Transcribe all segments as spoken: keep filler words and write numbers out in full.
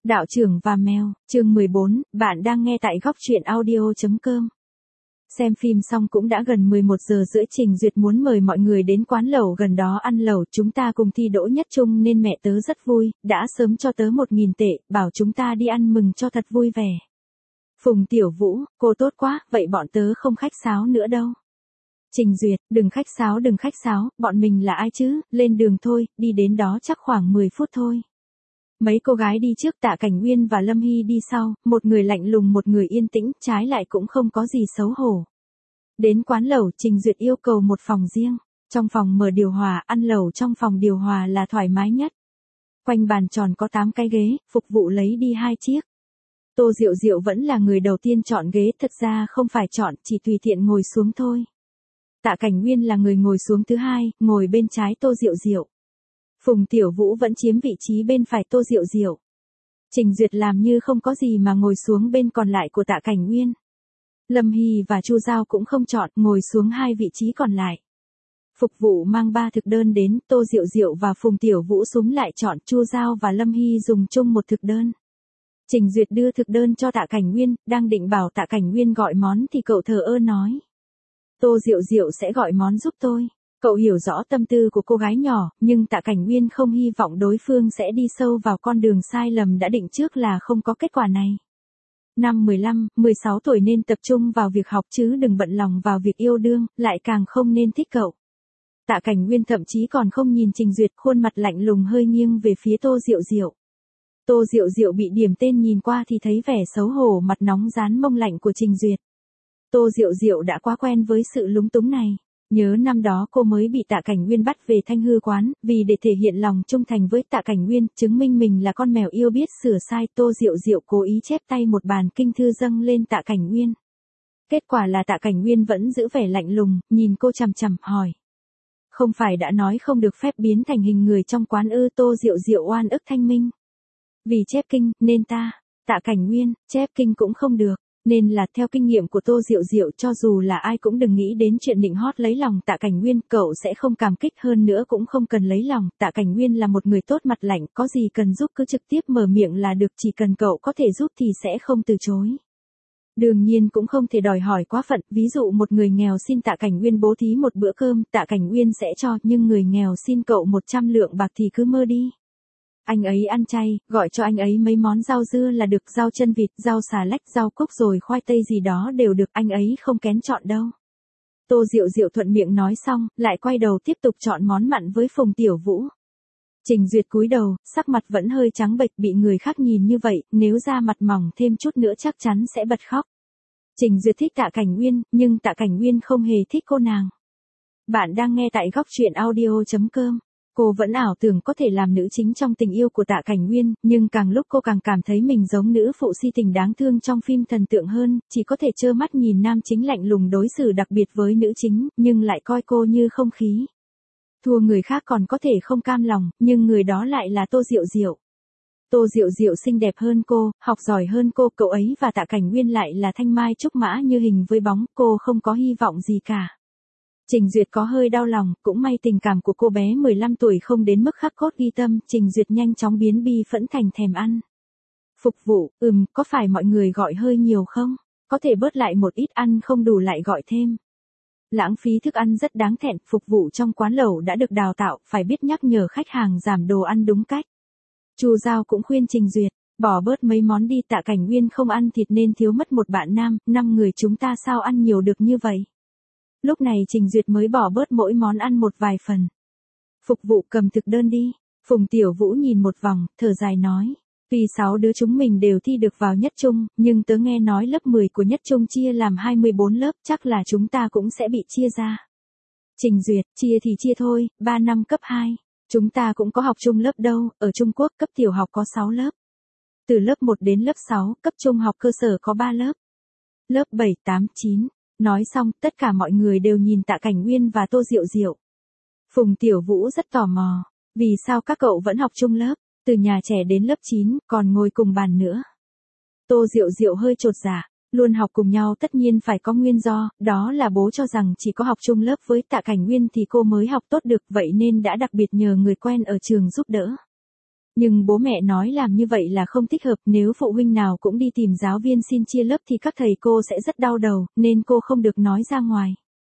Đạo trưởng và mèo, chương mười bốn, bạn đang nghe tại góc truyện audio chấm com. Xem phim xong cũng đã gần mười một giờ rưỡi, Trình Duyệt muốn mời mọi người đến quán lẩu gần đó ăn lẩu, chúng ta cùng thi đỗ nhất trung nên mẹ tớ rất vui, đã sớm cho tớ một nghìn tệ, bảo chúng ta đi ăn mừng cho thật vui vẻ. Phùng Tiểu Vũ, cô tốt quá, vậy bọn tớ không khách sáo nữa đâu. Trình Duyệt, đừng khách sáo đừng khách sáo, bọn mình là ai chứ, lên đường thôi, đi đến đó chắc khoảng mười phút thôi. Mấy cô gái đi trước, Tạ Cảnh Nguyên và Lâm Hy đi sau, một người lạnh lùng một người yên tĩnh, trái lại cũng không có gì xấu hổ. Đến quán lẩu, Trình Duyệt yêu cầu một phòng riêng, trong phòng mở điều hòa, ăn lẩu trong phòng điều hòa là thoải mái nhất. Quanh bàn tròn có tám cái ghế, phục vụ lấy đi hai chiếc. Tô Diệu Diệu vẫn là người đầu tiên chọn ghế, thực ra không phải chọn, chỉ tùy tiện ngồi xuống thôi. Tạ Cảnh Nguyên là người ngồi xuống thứ hai, ngồi bên trái Tô Diệu Diệu. Phùng Tiểu Vũ vẫn chiếm vị trí bên phải Tô Diệu Diệu. Trình Duyệt làm như không có gì mà ngồi xuống bên còn lại của Tạ Cảnh Nguyên. Lâm Hy và Chu Giao cũng không chọn, ngồi xuống hai vị trí còn lại. Phục vụ mang ba thực đơn đến, Tô Diệu Diệu và Phùng Tiểu Vũ súm lại chọn, Chu Giao và Lâm Hy dùng chung một thực đơn. Trình Duyệt đưa thực đơn cho Tạ Cảnh Nguyên, đang định bảo Tạ Cảnh Nguyên gọi món thì cậu thờ ơ nói. Tô Diệu Diệu sẽ gọi món giúp tôi. Cậu hiểu rõ tâm tư của cô gái nhỏ, nhưng Tạ Cảnh Nguyên không hy vọng đối phương sẽ đi sâu vào con đường sai lầm đã định trước là không có kết quả này. Năm mười lăm, mười sáu tuổi nên tập trung vào việc học chứ đừng bận lòng vào việc yêu đương, lại càng không nên thích cậu. Tạ Cảnh Nguyên thậm chí còn không nhìn Trình Duyệt, khuôn mặt lạnh lùng hơi nghiêng về phía Tô Diệu Diệu. Tô Diệu Diệu bị điểm tên nhìn qua thì thấy vẻ xấu hổ, mặt nóng rán mông lạnh của Trình Duyệt. Tô Diệu Diệu đã quá quen với sự lúng túng này. Nhớ năm đó cô mới bị Tạ Cảnh Nguyên bắt về Thanh Hư quán, vì để thể hiện lòng trung thành với Tạ Cảnh Nguyên, chứng minh mình là con mèo yêu biết sửa sai, Tô Diệu Diệu cố ý chép tay một bản kinh thư dâng lên Tạ Cảnh Nguyên. Kết quả là Tạ Cảnh Nguyên vẫn giữ vẻ lạnh lùng, nhìn cô chằm chằm, hỏi. Không phải đã nói không được phép biến thành hình người trong quán ư? Tô Diệu Diệu oan ức thanh minh. Vì chép kinh, nên ta, Tạ Cảnh Nguyên, chép kinh cũng không được. Nên là theo kinh nghiệm của Tô Diệu Diệu, cho dù là ai cũng đừng nghĩ đến chuyện định hót lấy lòng Tạ Cảnh Nguyên, cậu sẽ không cảm kích, hơn nữa cũng không cần lấy lòng. Tạ Cảnh Nguyên là một người tốt mặt lạnh, có gì cần giúp cứ trực tiếp mở miệng là được, chỉ cần cậu có thể giúp thì sẽ không từ chối. Đương nhiên cũng không thể đòi hỏi quá phận, ví dụ một người nghèo xin Tạ Cảnh Nguyên bố thí một bữa cơm, Tạ Cảnh Nguyên sẽ cho, nhưng người nghèo xin cậu một trăm lượng bạc thì cứ mơ đi. Anh ấy ăn chay, gọi cho anh ấy mấy món rau dưa là được, rau chân vịt, rau xà lách, rau cúc rồi khoai tây gì đó đều được, anh ấy không kén chọn đâu. Tô Diệu Diệu thuận miệng nói xong, lại quay đầu tiếp tục chọn món mặn với Phùng Tiểu Vũ. Trình Duyệt cúi đầu, sắc mặt vẫn hơi trắng bệch, bị người khác nhìn như vậy, nếu da mặt mỏng thêm chút nữa chắc chắn sẽ bật khóc. Trình Duyệt thích Tạ Cảnh Nguyên, nhưng Tạ Cảnh Nguyên không hề thích cô nàng. Bạn đang nghe tại góc truyện audio chấm com. Cô vẫn ảo tưởng có thể làm nữ chính trong tình yêu của Tạ Cảnh Nguyên, nhưng càng lúc cô càng cảm thấy mình giống nữ phụ si tình đáng thương trong phim thần tượng hơn, chỉ có thể trơ mắt nhìn nam chính lạnh lùng đối xử đặc biệt với nữ chính, nhưng lại coi cô như không khí. Thua người khác còn có thể không cam lòng, nhưng người đó lại là Tô Diệu Diệu. Tô Diệu Diệu xinh đẹp hơn cô, học giỏi hơn cô, cậu ấy và Tạ Cảnh Nguyên lại là thanh mai trúc mã như hình với bóng, cô không có hy vọng gì cả. Trình Duyệt có hơi đau lòng, cũng may tình cảm của cô bé mười lăm tuổi không đến mức khắc cốt ghi tâm, Trình Duyệt nhanh chóng biến bi phẫn thành thèm ăn. Phục vụ, ừm, có phải mọi người gọi hơi nhiều không? Có thể bớt lại một ít, ăn không đủ lại gọi thêm. Lãng phí thức ăn rất đáng thẹn, phục vụ trong quán lẩu đã được đào tạo, phải biết nhắc nhở khách hàng giảm đồ ăn đúng cách. Chu Giao cũng khuyên Trình Duyệt, bỏ bớt mấy món đi, Tạ Cảnh Nguyên không ăn thịt nên thiếu mất một bạn nam, năm người chúng ta sao ăn nhiều được như vậy. Lúc này Trình Duyệt mới bỏ bớt mỗi món ăn một vài phần. Phục vụ cầm thực đơn đi. Phùng Tiểu Vũ nhìn một vòng, thở dài nói. Vì sáu đứa chúng mình đều thi được vào nhất trung, nhưng tớ nghe nói lớp mười của nhất trung chia làm hai mươi bốn lớp, chắc là chúng ta cũng sẽ bị chia ra. Trình Duyệt, chia thì chia thôi, ba năm cấp hai. Chúng ta cũng có học chung lớp đâu, ở Trung Quốc cấp tiểu học có sáu lớp. Từ lớp một đến lớp sáu, cấp trung học cơ sở có ba lớp. Lớp bảy, tám, chín. Nói xong, tất cả mọi người đều nhìn Tạ Cảnh Nguyên và Tô Diệu Diệu. Phùng Tiểu Vũ rất tò mò, vì sao các cậu vẫn học chung lớp, từ nhà trẻ đến lớp chín, còn ngồi cùng bàn nữa. Tô Diệu Diệu hơi chột dạ, luôn học cùng nhau tất nhiên phải có nguyên do, đó là bố cho rằng chỉ có học chung lớp với Tạ Cảnh Nguyên thì cô mới học tốt được, vậy nên đã đặc biệt nhờ người quen ở trường giúp đỡ. Nhưng bố mẹ nói làm như vậy là không thích hợp, nếu phụ huynh nào cũng đi tìm giáo viên xin chia lớp thì các thầy cô sẽ rất đau đầu, nên cô không được nói ra ngoài.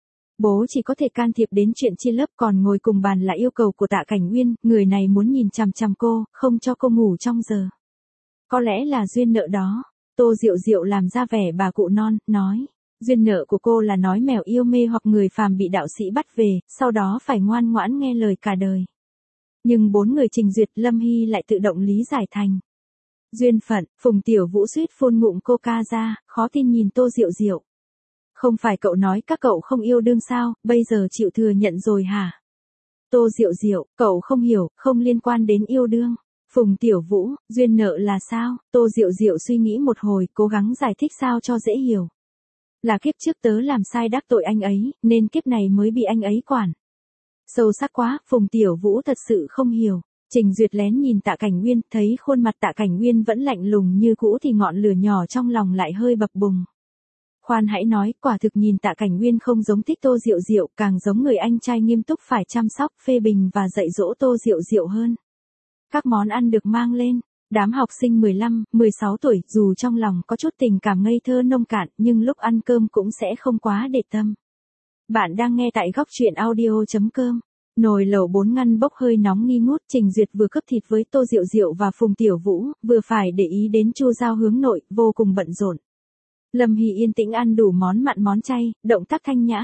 Bố chỉ có thể can thiệp đến chuyện chia lớp, còn ngồi cùng bàn là yêu cầu của Tạ Cảnh Nguyên, người này muốn nhìn chằm chằm cô, không cho cô ngủ trong giờ. Có lẽ là duyên nợ đó. Tô Diệu Diệu làm ra vẻ bà cụ non, nói. Duyên nợ của cô là nói mèo yêu mê hoặc người phàm bị đạo sĩ bắt về, sau đó phải ngoan ngoãn nghe lời cả đời. Nhưng bốn người Trình Duyệt, Lâm Hy lại tự động lý giải thành. Duyên phận. Phùng Tiểu Vũ suýt phun ngụm coca ra, khó tin nhìn Tô Diệu Diệu. Không phải cậu nói các cậu không yêu đương sao, bây giờ chịu thừa nhận rồi hả? Tô Diệu Diệu, cậu không hiểu, không liên quan đến yêu đương. Phùng Tiểu Vũ, duyên nợ là sao? Tô Diệu Diệu suy nghĩ một hồi, cố gắng giải thích sao cho dễ hiểu. Là kiếp trước tớ làm sai đắc tội anh ấy, nên kiếp này mới bị anh ấy quản. Sâu sắc quá, Phùng Tiểu Vũ thật sự không hiểu. Trình Duyệt lén nhìn Tạ Cảnh Nguyên, thấy khuôn mặt Tạ Cảnh Nguyên vẫn lạnh lùng như cũ thì ngọn lửa nhỏ trong lòng lại hơi bập bùng. Khoan hãy nói, quả thực nhìn Tạ Cảnh Nguyên không giống thích Tô Diệu Diệu, càng giống người anh trai nghiêm túc phải chăm sóc, phê bình và dạy dỗ Tô Diệu Diệu hơn. Các món ăn được mang lên. Đám học sinh mười lăm, mười sáu tuổi, dù trong lòng có chút tình cảm ngây thơ nông cạn, nhưng lúc ăn cơm cũng sẽ không quá để tâm. Bạn đang nghe tại góc truyện audio chấm com. Nồi lẩu bốn ngăn bốc hơi nóng nghi ngút, Trình Duyệt vừa cướp thịt với Tô Diệu Diệu và Phùng Tiểu Vũ, vừa phải để ý đến Chu Giao hướng nội, vô cùng bận rộn. Lâm Hy yên tĩnh ăn đủ món mặn món chay, động tác thanh nhã.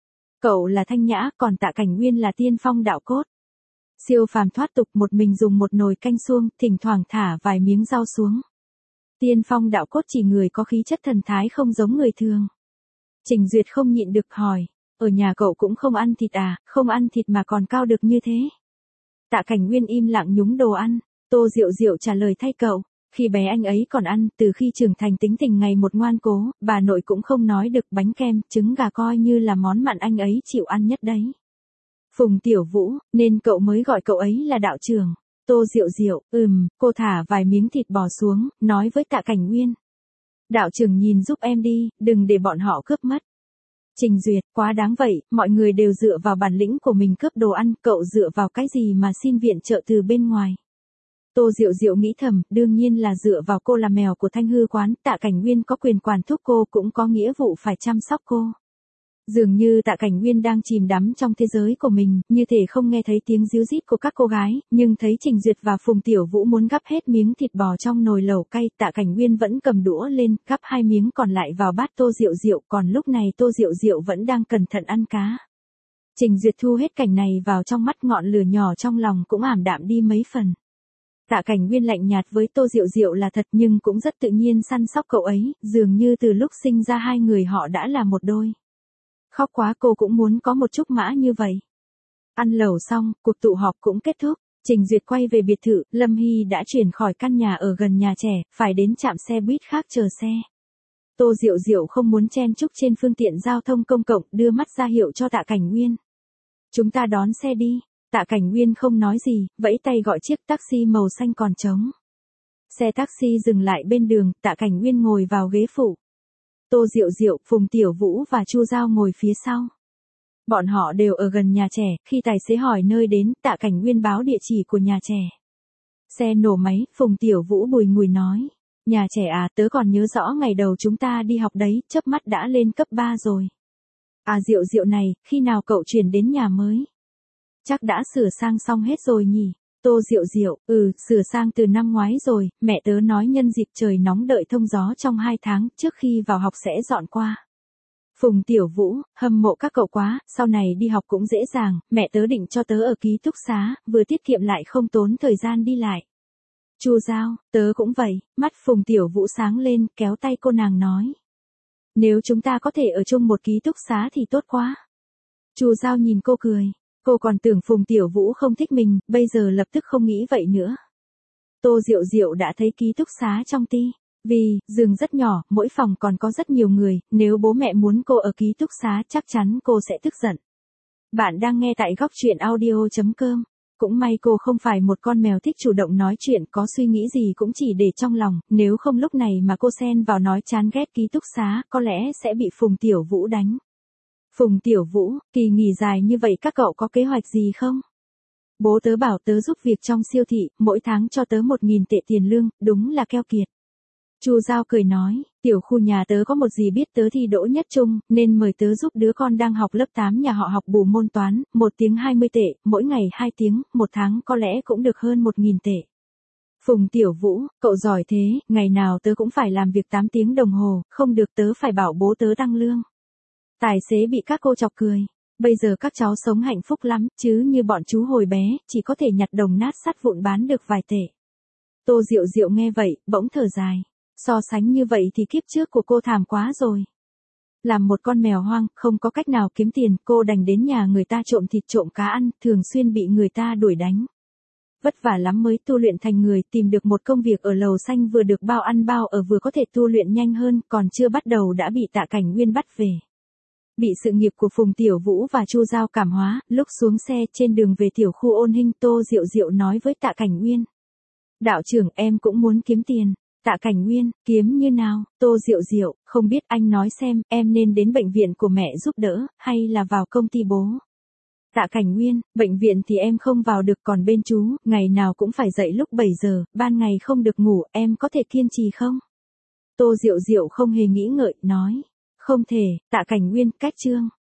Cậu là thanh nhã, còn Tạ Cảnh Nguyên là tiên phong đạo cốt. Siêu phàm thoát tục, một mình dùng một nồi canh suông, thỉnh thoảng thả vài miếng rau xuống. Tiên phong đạo cốt chỉ người có khí chất thần thái không giống người thường. Trình Duyệt không nhịn được hỏi, ở nhà cậu cũng không ăn thịt à, không ăn thịt mà còn cao được như thế. Tạ Cảnh Nguyên im lặng nhúng đồ ăn, Tô Diệu Diệu trả lời thay cậu. Khi bé anh ấy còn ăn, từ khi trưởng thành tính tình ngày một ngoan cố, bà nội cũng không nói được, bánh kem, trứng gà coi như là món mặn anh ấy chịu ăn nhất đấy. Phùng Tiểu Vũ, nên cậu mới gọi cậu ấy là đạo trưởng. Tô Diệu Diệu, ừm, cô thả vài miếng thịt bò xuống, nói với Tạ Cảnh Nguyên. Đạo trưởng nhìn giúp em đi, đừng để bọn họ cướp mất. Trình Duyệt, quá đáng vậy, mọi người đều dựa vào bản lĩnh của mình cướp đồ ăn, cậu dựa vào cái gì mà xin viện trợ từ bên ngoài. Tô Diệu Diệu nghĩ thầm, đương nhiên là dựa vào cô là mèo của Thanh Hư quán, Tạ Cảnh Nguyên có quyền quản thúc cô cũng có nghĩa vụ phải chăm sóc cô. Dường như Tạ Cảnh Nguyên đang chìm đắm trong thế giới của mình, như thể không nghe thấy tiếng ríu rít của các cô gái, nhưng thấy Trình Duyệt và Phùng Tiểu Vũ muốn gắp hết miếng thịt bò trong nồi lẩu cay, Tạ Cảnh Nguyên vẫn cầm đũa lên, gắp hai miếng còn lại vào bát Tô Diệu Diệu, còn lúc này Tô Diệu Diệu vẫn đang cẩn thận ăn cá. Trình Duyệt thu hết cảnh này vào trong mắt, ngọn lửa nhỏ trong lòng cũng ảm đạm đi mấy phần. Tạ Cảnh Nguyên lạnh nhạt với Tô Diệu Diệu là thật, nhưng cũng rất tự nhiên săn sóc cậu ấy, dường như từ lúc sinh ra hai người họ đã là một đôi. Khóc quá, cô cũng muốn có một chút mã như vậy. Ăn lẩu xong, cuộc tụ họp cũng kết thúc. Trình Duyệt quay về biệt thự, Lâm Hy đã chuyển khỏi căn nhà ở gần nhà trẻ, phải đến trạm xe buýt khác chờ xe. Tô Diệu Diệu không muốn chen chúc trên phương tiện giao thông công cộng, đưa mắt ra hiệu cho Tạ Cảnh Nguyên. Chúng ta đón xe đi. Tạ Cảnh Nguyên không nói gì, vẫy tay gọi chiếc taxi màu xanh còn trống. Xe taxi dừng lại bên đường, Tạ Cảnh Nguyên ngồi vào ghế phụ. Tô Diệu Diệu, Phùng Tiểu Vũ và Chu Giao ngồi phía sau. Bọn họ đều ở gần nhà trẻ, khi tài xế hỏi nơi đến, Tạ Cảnh Nguyên báo địa chỉ của nhà trẻ. Xe nổ máy, Phùng Tiểu Vũ bùi ngùi nói. Nhà trẻ à, tớ còn nhớ rõ ngày đầu chúng ta đi học đấy, chớp mắt đã lên cấp ba rồi. À Diệu Diệu này, khi nào cậu chuyển đến nhà mới? Chắc đã sửa sang xong hết rồi nhỉ? Tô Diệu Diệu, ừ, sửa sang từ năm ngoái rồi, mẹ tớ nói nhân dịp trời nóng đợi thông gió trong hai tháng, trước khi vào học sẽ dọn qua. Phùng Tiểu Vũ, hâm mộ các cậu quá, sau này đi học cũng dễ dàng, mẹ tớ định cho tớ ở ký túc xá, vừa tiết kiệm lại không tốn thời gian đi lại. Chu Giao, tớ cũng vậy, mắt Phùng Tiểu Vũ sáng lên, kéo tay cô nàng nói. Nếu chúng ta có thể ở chung một ký túc xá thì tốt quá. Chu Giao nhìn cô cười. Cô còn tưởng Phùng Tiểu Vũ không thích mình, bây giờ lập tức không nghĩ vậy nữa. Tô Diệu Diệu đã thấy ký túc xá trong ti. Vì, giường rất nhỏ, mỗi phòng còn có rất nhiều người, nếu bố mẹ muốn cô ở ký túc xá chắc chắn cô sẽ tức giận. Bạn đang nghe tại góc truyện audio chấm com. Cũng may cô không phải một con mèo thích chủ động nói chuyện, có suy nghĩ gì cũng chỉ để trong lòng, nếu không lúc này mà cô xen vào nói chán ghét ký túc xá, có lẽ sẽ bị Phùng Tiểu Vũ đánh. Phùng Tiểu Vũ, kỳ nghỉ dài như vậy các cậu có kế hoạch gì không? Bố tớ bảo tớ giúp việc trong siêu thị, mỗi tháng cho tớ một nghìn tệ tiền lương, đúng là keo kiệt. Chu Giao cười nói, tiểu khu nhà tớ có một dì biết tớ thi đỗ nhất trung, nên mời tớ giúp đứa con đang học lớp tám nhà họ học bù môn toán, một tiếng hai mươi tệ, mỗi ngày hai tiếng, một tháng có lẽ cũng được hơn một nghìn tệ. Phùng Tiểu Vũ, cậu giỏi thế, ngày nào tớ cũng phải làm việc tám tiếng đồng hồ, không được tớ phải bảo bố tớ tăng lương. Tài xế bị các cô chọc cười. Bây giờ các cháu sống hạnh phúc lắm, chứ như bọn chú hồi bé, chỉ có thể nhặt đồng nát sắt vụn bán được vài tệ. Tô Diệu Diệu nghe vậy, bỗng thở dài. So sánh như vậy thì kiếp trước của cô thảm quá rồi. Làm một con mèo hoang, không có cách nào kiếm tiền, cô đành đến nhà người ta trộm thịt trộm cá ăn, thường xuyên bị người ta đuổi đánh. Vất vả lắm mới tu luyện thành người, tìm được một công việc ở lầu xanh vừa được bao ăn bao ở vừa có thể tu luyện nhanh hơn, còn chưa bắt đầu đã bị Tạ Cảnh Nguyên bắt về. Bị sự nghiệp của Phùng Tiểu Vũ và Chu Giao cảm hóa, lúc xuống xe trên đường về tiểu khu Ôn Hinh, Tô Diệu Diệu nói với Tạ Cảnh Nguyên. Đạo trưởng, em cũng muốn kiếm tiền. Tạ Cảnh Nguyên, kiếm như nào? Tô Diệu Diệu, không biết anh nói xem, em nên đến bệnh viện của mẹ giúp đỡ, hay là vào công ty bố? Tạ Cảnh Nguyên, bệnh viện thì em không vào được, còn bên chú, ngày nào cũng phải dậy lúc bảy giờ, ban ngày không được ngủ, em có thể kiên trì không? Tô Diệu Diệu không hề nghĩ ngợi, nói. Không thể. Tạ Cảnh Nguyên, cách chương.